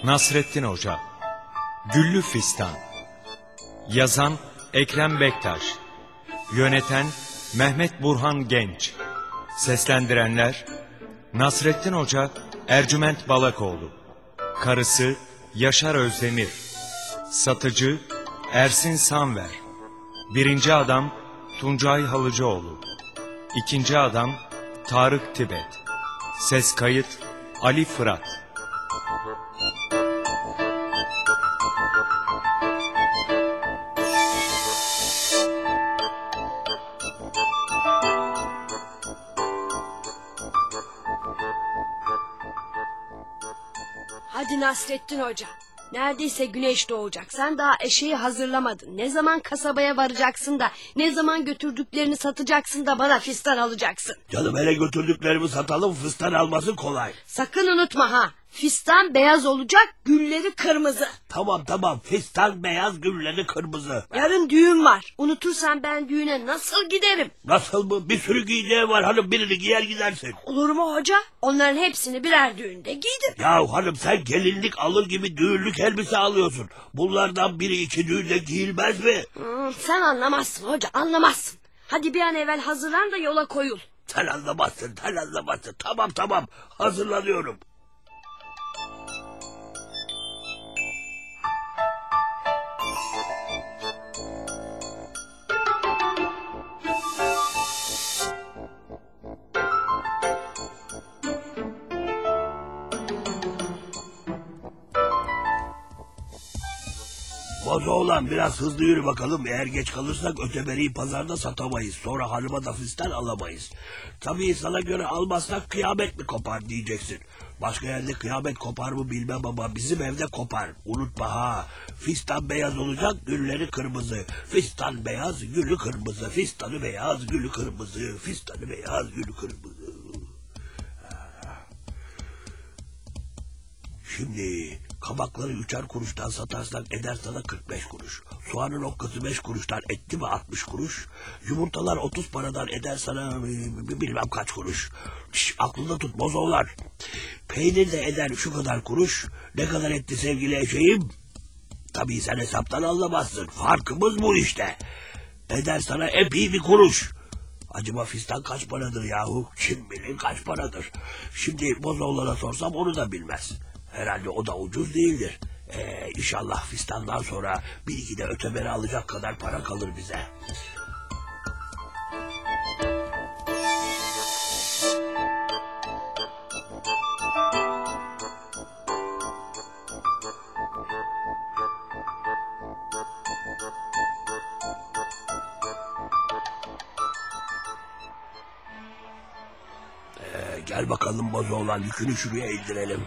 Nasrettin Hoca. Güllü Fistan. Yazan Ekrem Bektaş. Yöneten Mehmet Burhan Genç. Seslendirenler Nasrettin Hoca Ercüment Balakoğlu, karısı Yaşar Özdemir, satıcı Ersin Sanver, birinci adam Tuncay Halıcıoğlu, ikinci adam Tarık Tibet, ses kayıt Ali Fırat. Hadi Nasrettin Hoca. Neredeyse güneş doğacak. Sen daha eşeği hazırlamadın. Ne zaman kasabaya varacaksın da, ne zaman götürdüklerini satacaksın da bana fistan alacaksın. Canım hele götürdüklerimi satalım, fıstan alması kolay. Sakın unutma ha. Fistan beyaz olacak, gülleri kırmızı. Tamam, fistan beyaz, gülleri kırmızı. Yarın düğün var. Unutursan ben düğüne nasıl giderim? Nasıl mı? Bir sürü giyeceği var hanım, birini giyer gidersin. Olur mu hoca? Onların hepsini birer düğünde giydim. Ya hanım, sen gelinlik alır gibi düğünlük elbise alıyorsun. Bunlardan biri iki düğünde giyilmez mi? Sen anlamazsın hoca, anlamazsın. Hadi bir an evvel hazırlan da yola koyul. Sen anlamazsın. Tamam, hazırlanıyorum. Bozu olan biraz hızlı yürü bakalım. Eğer geç kalırsak öteberiyi pazarda satamayız. Sonra hanıma da fistan alamayız. Tabii sana göre almazsak kıyamet mi kopar diyeceksin. Başka yerde kıyamet kopar mı bilmem ama bizim evde kopar. Unutma ha. Fistan beyaz olacak, gülleri kırmızı. Fistan beyaz, gülü kırmızı. Fistanı beyaz, gülü kırmızı. Fistanı beyaz, gülü kırmızı. Şimdi kabakları 3'er kuruştan satarsak eder sana 45 kuruş. Soğanın okkası 5 kuruştan etti mi 60 kuruş. Yumurtalar 30 paradan eder sana bilmem kaç kuruş. Aklında tut bozoğlar. Peynir de eder şu kadar kuruş. Ne kadar etti sevgili eşeğim? Tabii sen hesaptan anlamazsın. Farkımız bu işte. Eder sana epey bir kuruş. Acaba fistan kaç paradır yahu? Kim bilir kaç paradır? Şimdi bozoğlara sorsam onu da bilmez. Herhalde o da ucuz değildir. İnşallah fistandan sonra bir iki de öteberi alacak kadar para kalır bize. Gel bakalım bozoğlan, yükünü şuraya indirelim.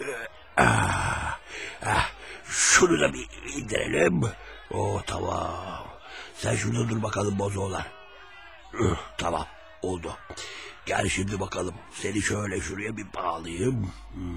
Şunu da bir indirelim. Tamam. Sen şurada dur bakalım bozoğlan. Tamam, oldu. Gel şimdi bakalım. Seni şöyle şuraya bir bağlayayım.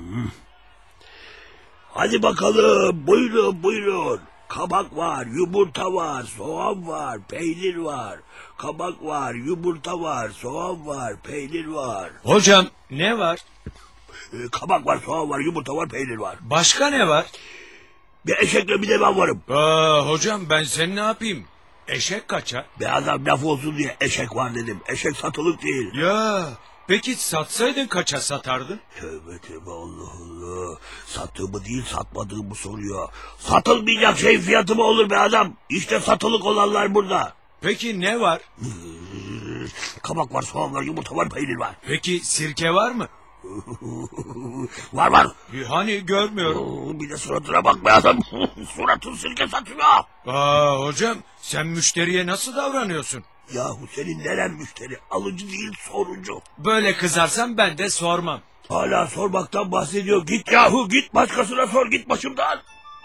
Hadi bakalım, buyurun. Kabak var, yumurta var, soğan var, peynir var. Kabak var, yumurta var, soğan var, peynir var. Hocam ne var? Kabak var, soğan var, yumurta var, peynir var. Başka ne var? Bir eşekle bir de ben varım. Hocam ben seni ne yapayım? Eşek kaça? Bir adam laf olsun diye eşek var dedim. Eşek satılık değil. Ya peki satsaydın kaça satardın? Tövbe Allah Allah. Sattığımı değil satmadığımı soruyor. Satılmayacak şey fiyatı mı olur be adam? İşte satılık olanlar burada. Peki ne var? Kabak var, soğan var, yumurta var, peynir var. Peki sirke var mı? Var. Hani görmüyorum. Bir de suratına bak be adam. Suratın sirke satıyor. Hocam sen müşteriye nasıl davranıyorsun? Yahu senin neren müşteri? Alıcı değil sorucu. Böyle kızarsan ben de sormam. Hala sormaktan bahsediyor. Git yahu git, başkasına sor, git başımdan.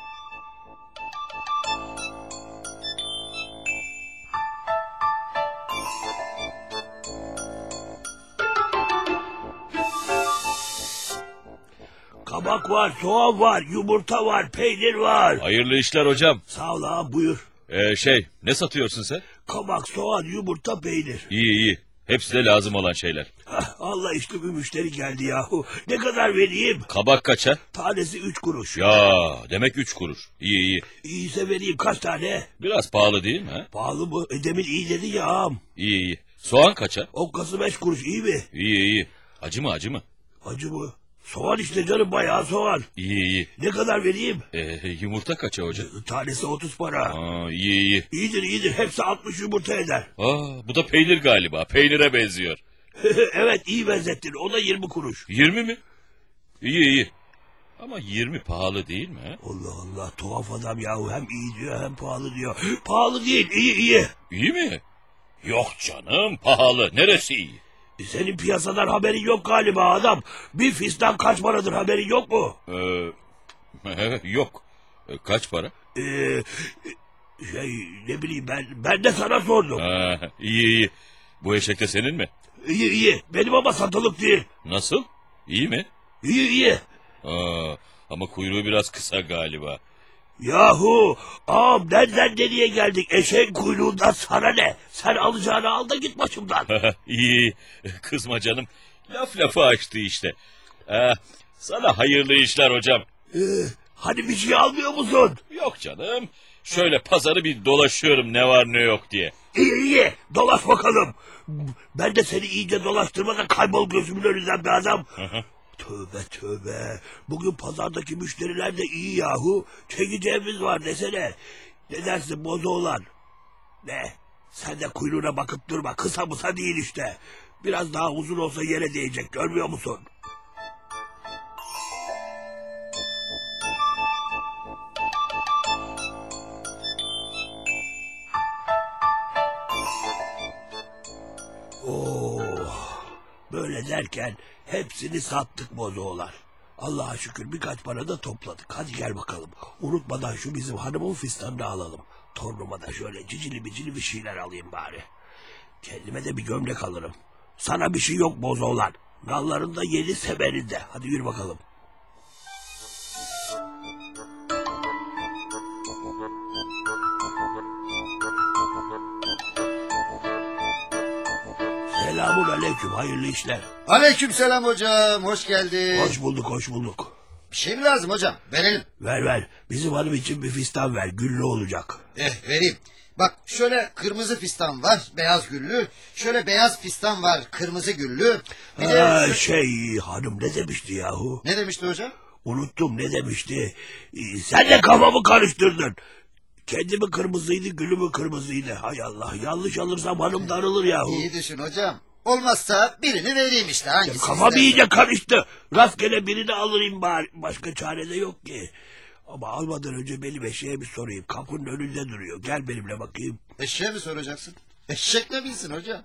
Kabak var, soğan var, yumurta var, peynir var. Hayırlı işler hocam. Sağ ol ağam, buyur. Ne satıyorsun sen? Kabak, soğan, yumurta, peynir. İyi. Hepsi de lazım olan şeyler. Allah işte bir müşteri geldi yahu. Ne kadar vereyim? Kabak kaça? Tanesi 3 kuruş. Ya demek 3 kuruş. İyi iyi. İyiyse vereyim, kaç tane? Biraz pahalı değil mi? He? Pahalı mı? Demin iyi dedi ya ağam. İyi iyi. Soğan kaça? Okkası 5 kuruş, iyi mi? İyi iyi. Acı mı acı mı? Acı mı? Soğan işte canım, bayağı soğan. İyi iyi. Ne kadar vereyim? Yumurta kaça hoca? Tanesi 30 para. Aa, iyi iyi. İyidir iyidir, hepsi 60 yumurta eder. Aa, bu da peynir galiba. Peynire benziyor. Evet, iyi benzettin, o da 20 kuruş. 20 mi? İyi iyi. Ama 20 pahalı değil mi? He? Allah Allah, tuhaf adam yahu, hem iyi diyor hem pahalı diyor. Pahalı değil, iyi iyi. İyi mi? Yok canım, pahalı. Neresi iyi? Senin piyasadan haberin yok galiba adam. Bir fistan kaç paradır, haberin yok mu? Yok. Kaç para? Şey, ne bileyim, ben de sana sordum. İyi iyi. Bu eşek de senin mi? İyi iyi, benim ama satılık değil. Nasıl? İyi mi? İyi iyi. Ama kuyruğu biraz kısa galiba. Yahu ağam, nereden nereye geldik, eşeğin kuyruğundan sana ne? Sen alacağını al da git başımdan. İyi. Kızma canım. Laf lafı açtı işte. Sana hayırlı işler hocam. Hani bir şey almıyor musun? Yok canım. Şöyle pazarı bir dolaşıyorum ne var ne yok diye. İyi iyi, dolaş bakalım. Ben de seni iyice dolaştırmadan kaybol gözümün önünden be adam. Tövbe tövbe. Bugün pazardaki müşteriler de iyi yahu. Çekeceğimiz var desene. Ne dersin bozoğlan? Ne? Sen de kuyruğuna bakıp durma. Kısa mısa değil işte. Biraz daha uzun olsa yere değecek, görmüyor musun? Böyle derken hepsini sattık bozoğlar. Allah'a şükür birkaç para da topladık. Hadi gel bakalım. Unutmadan şu bizim hanımın fistanını alalım. Torunuma da şöyle cicili bicili bir şeyler alayım bari. Kendime de bir gömlek alırım. Sana bir şey yok bozoğlar. Nallarında 7 semerinde. Hadi yürü bakalım. Selamun aleyküm, hayırlı işler. Aleykümselam hocam, hoş geldin. Hoş bulduk, hoş bulduk. Bir şey mi lazım hocam? Verelim. Ver, bizim hanım için bir fistan ver, güllü olacak. Vereyim. Bak şöyle kırmızı fistan var, beyaz güllü. Şöyle beyaz fistan var, kırmızı güllü. Bir de... Hanım ne demişti yahu? Ne demişti hocam? Unuttum, ne demişti? Sen de kafamı karıştırdın. Kendimi kırmızıydı, gülümü kırmızıydı. Hay Allah, yanlış alırsam hanım darılır yahu. İyi düşün hocam. Olmazsa birini vereyim işte, hangisi? Kafam iyice karıştı. Rastgele birini alırım bari. Başka çare de yok ki. Ama almadan önce benim eşeğe bir sorayım. Kapının önünde duruyor. Gel benimle bakayım. Eşeğe mi soracaksın? Eşek ne bilsin hocam?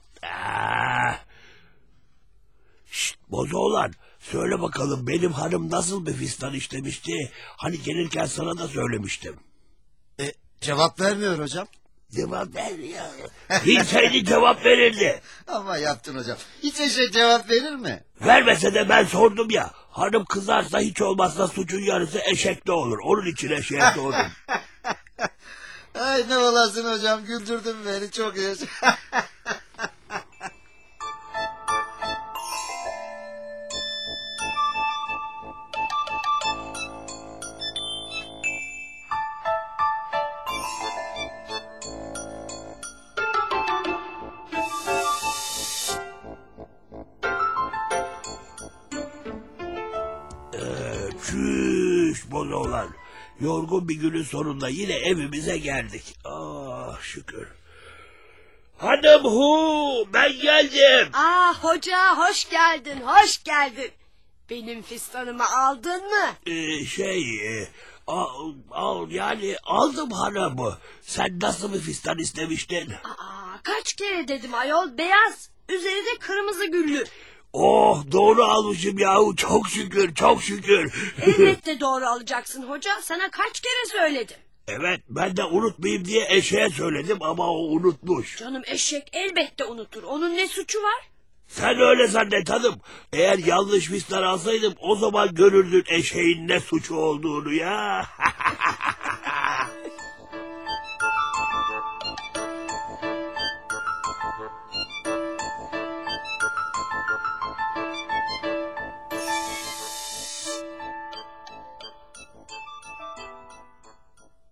Şşt bozoğlan. Söyle bakalım, benim hanım nasıl bir fistan istemişti? Hani gelirken sana da söylemiştim. Cevap vermiyor hocam. Cevap ver ya. Bilseydi cevap verirdi. Ama yaptın hocam. Hiç eşek cevap verir mi? Vermese de ben sordum ya. Hanım kızarsa hiç olmazsa suçun yarısı eşekte olur. Onun için eşeğe sordum. Ay ne olasın hocam, güldürdün beni çok iyi. Çüş bozoğlan. Yorgun bir günün sonunda yine evimize geldik. Ah şükür. Hanım ben geldim. Hoca hoş geldin, hoş geldin. Benim fistanımı aldın mı? Yani aldım hanımı. Sen nasıl bir fistan istemiştin? Kaç kere dedim ayol, beyaz. Üzeri de kırmızı güllü. Oh, doğru almışım yahu, çok şükür, çok şükür. Elbette doğru alacaksın hoca, sana kaç kere söyledim. Evet, ben de unutmayayım diye eşeğe söyledim ama o unutmuş. Canım, eşek elbette unutur, onun ne suçu var? Sen öyle zannet hanım. Eğer yanlış fistan alsaydım o zaman görürdün eşeğin ne suçu olduğunu ya.